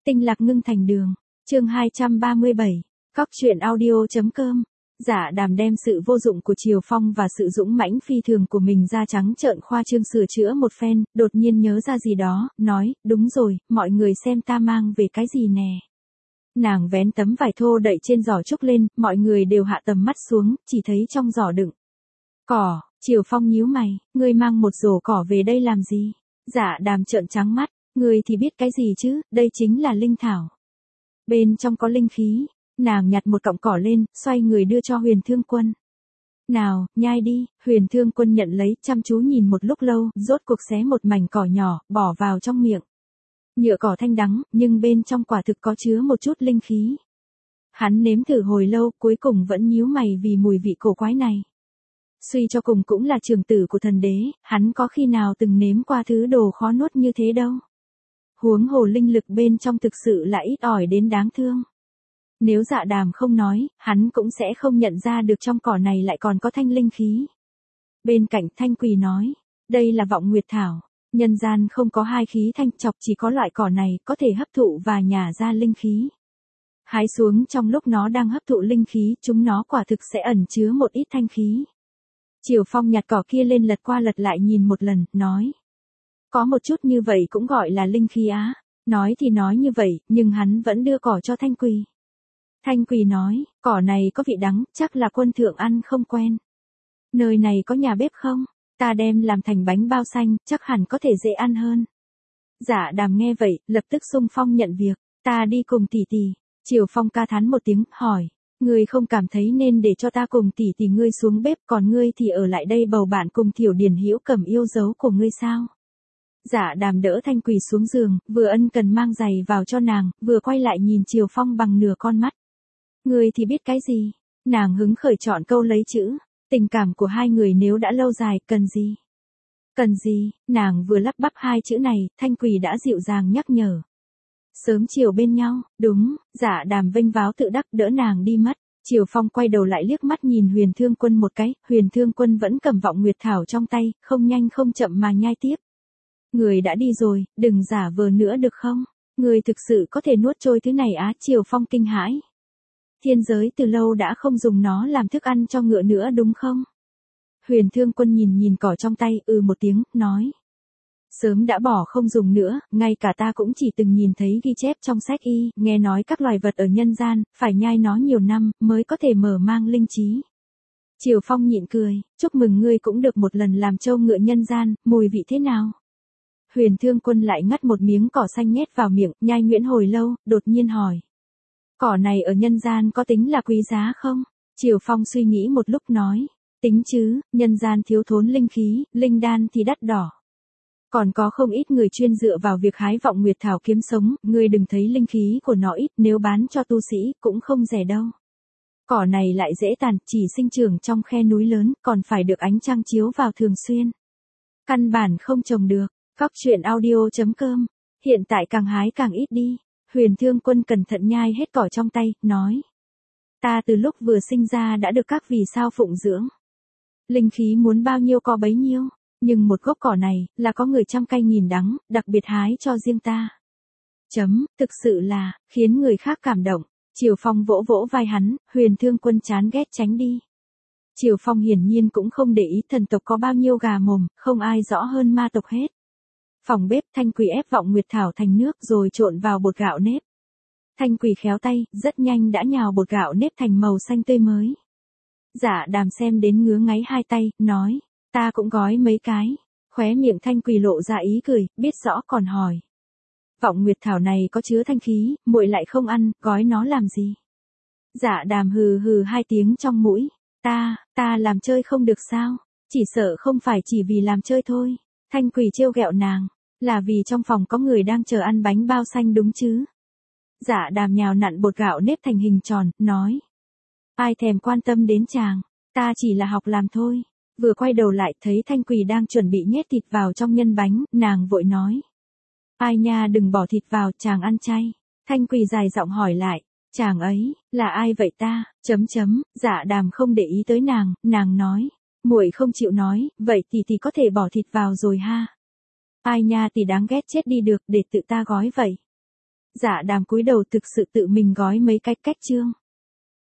Tinh lạc ngưng thành đường. Chương 237. Cóc truyện audio.com. Dạ Đàm đem sự vô dụng của Triều Phong và sự dũng mãnh phi thường của mình ra trắng trợn khoa trương sửa chữa một phen, đột nhiên nhớ ra gì đó, nói, đúng rồi, mọi người xem ta mang về cái gì nè. Nàng vén tấm vải thô đậy trên giỏ trúc lên, mọi người đều hạ tầm mắt xuống, chỉ thấy trong giỏ đựng cỏ. Triều Phong nhíu mày, ngươi mang một rổ cỏ về đây làm gì? Dạ Đàm trợn trắng mắt, ngươi thì biết cái gì chứ, đây chính là linh thảo. Bên trong có linh khí. Nàng nhặt một cọng cỏ lên, xoay người đưa cho Huyền Thương Quân. Nào, nhai đi. Huyền Thương Quân nhận lấy, chăm chú nhìn một lúc lâu, rốt cuộc xé một mảnh cỏ nhỏ, bỏ vào trong miệng. Nhựa cỏ thanh đắng, nhưng bên trong quả thực có chứa một chút linh khí. Hắn nếm thử hồi lâu, cuối cùng vẫn nhíu mày vì mùi vị cổ quái này. Suy cho cùng cũng là trưởng tử của thần đế, hắn có khi nào từng nếm qua thứ đồ khó nuốt như thế đâu. Huống hồ linh lực bên trong thực sự là ít ỏi đến đáng thương. Nếu Dạ Đàm không nói, hắn cũng sẽ không nhận ra được trong cỏ này lại còn có thanh linh khí. Bên cạnh Thanh Quỳ nói, đây là vọng nguyệt thảo, nhân gian không có hai khí thanh chọc, chỉ có loại cỏ này có thể hấp thụ và nhả ra linh khí. Hái xuống trong lúc nó đang hấp thụ linh khí, chúng nó quả thực sẽ ẩn chứa một ít thanh khí. Triều Phong nhặt cỏ kia lên lật qua lật lại nhìn một lần, nói, có một chút như vậy cũng gọi là linh khí á. Nói thì nói như vậy, nhưng hắn vẫn đưa cỏ cho Thanh Quỳ. Thanh Quỳ nói, cỏ này có vị đắng, chắc là quân thượng ăn không quen. Nơi này có nhà bếp không? Ta đem làm thành bánh bao xanh, chắc hẳn có thể dễ ăn hơn. Dạ Đàm nghe vậy, lập tức xung phong nhận việc, ta đi cùng tỷ tỷ. Triều Phong ca thán một tiếng, hỏi, ngươi không cảm thấy nên để cho ta cùng tỷ tỷ ngươi xuống bếp, còn ngươi thì ở lại đây bầu bạn cùng Thiểu Điền Hữu Cầm yêu dấu của ngươi sao? Dạ Đàm đỡ Thanh Quỳ xuống giường, vừa ân cần mang giày vào cho nàng, vừa quay lại nhìn Triều Phong bằng nửa con mắt. Ngươi thì biết cái gì? Nàng hứng khởi chọn câu lấy chữ. Tình cảm của hai người nếu đã lâu dài, cần gì? Cần gì? Nàng vừa lắp bắp hai chữ này, Thanh Quỳ đã dịu dàng nhắc nhở. Sớm chiều bên nhau, đúng. Dạ Đàm vênh váo tự đắc đỡ nàng đi mất. Triều Phong quay đầu lại liếc mắt nhìn Huyền Thương Quân một cái, Huyền Thương Quân vẫn cầm vọng nguyệt thảo trong tay, không nhanh không chậm mà nhai tiếp. Người đã đi rồi, đừng giả vờ nữa được không? Người thực sự có thể nuốt trôi thứ này á? Triều Phong kinh hãi. Thiên giới từ lâu đã không dùng nó làm thức ăn cho ngựa nữa đúng không? Huyền Thương Quân nhìn cỏ trong tay, một tiếng, nói. Sớm đã bỏ không dùng nữa, ngay cả ta cũng chỉ từng nhìn thấy ghi chép trong sách y, nghe nói các loài vật ở nhân gian, phải nhai nó nhiều năm, mới có thể mở mang linh trí. Triều Phong nhịn cười, chúc mừng ngươi cũng được một lần làm trâu ngựa nhân gian, mùi vị thế nào? Huyền Thương Quân lại ngắt một miếng cỏ xanh nhét vào miệng, nhai nhuyễn hồi lâu, đột nhiên hỏi. Cỏ này ở nhân gian có tính là quý giá không? Triều Phong suy nghĩ một lúc nói. Tính chứ, nhân gian thiếu thốn linh khí, linh đan thì đắt đỏ. Còn có không ít người chuyên dựa vào việc hái vọng nguyệt thảo kiếm sống, ngươi đừng thấy linh khí của nó ít, nếu bán cho tu sĩ, cũng không rẻ đâu. Cỏ này lại dễ tàn, chỉ sinh trưởng trong khe núi lớn, còn phải được ánh trăng chiếu vào thường xuyên. Căn bản không trồng được. Cóc truyện audio.com. Hiện tại càng hái càng ít đi. Huyền Thương Quân cẩn thận nhai hết cỏ trong tay, nói. Ta từ lúc vừa sinh ra đã được các vì sao phụng dưỡng. Linh khí muốn bao nhiêu có bấy nhiêu, nhưng một gốc cỏ này, là có người trăm cay nghìn đắng, đặc biệt hái cho riêng ta. Thực sự là, khiến người khác cảm động. Triều Phong vỗ vỗ vai hắn, Huyền Thương Quân chán ghét tránh đi. Triều Phong hiển nhiên cũng không để ý thần tộc có bao nhiêu gà mồm, không ai rõ hơn ma tộc hết. Phòng bếp Thanh Quỳ ép vọng nguyệt thảo thành nước rồi trộn vào bột gạo nếp. Thanh Quỳ khéo tay, rất nhanh đã nhào bột gạo nếp thành màu xanh tươi mới. Dạ Đàm xem đến ngứa ngáy hai tay, nói, ta cũng gói mấy cái. Khóe miệng Thanh Quỳ lộ ra ý cười, biết rõ còn hỏi. Vọng nguyệt thảo này có chứa thanh khí, muội lại không ăn, gói nó làm gì? Dạ Đàm hừ hừ hai tiếng trong mũi, ta làm chơi không được sao? Chỉ sợ không phải chỉ vì làm chơi thôi. Thanh Quỳ trêu ghẹo nàng. Là vì trong phòng có người đang chờ ăn bánh bao xanh đúng chứ? Dạ Đàm nhào nặn bột gạo nếp thành hình tròn, nói. Ai thèm quan tâm đến chàng, ta chỉ là học làm thôi. Vừa quay đầu lại thấy Thanh Quỳ đang chuẩn bị nhét thịt vào trong nhân bánh, nàng vội nói. Ai nha đừng bỏ thịt vào, chàng ăn chay. Thanh Quỳ dài giọng hỏi lại, chàng ấy, là ai vậy ta? Dạ Đàm không để ý tới nàng nói. Muội không chịu nói, vậy thì có thể bỏ thịt vào rồi ha. Ai nha tỷ đáng ghét chết đi được, để tự ta gói vậy. Dạ Đàm cúi đầu thực sự tự mình gói mấy cái cách chương.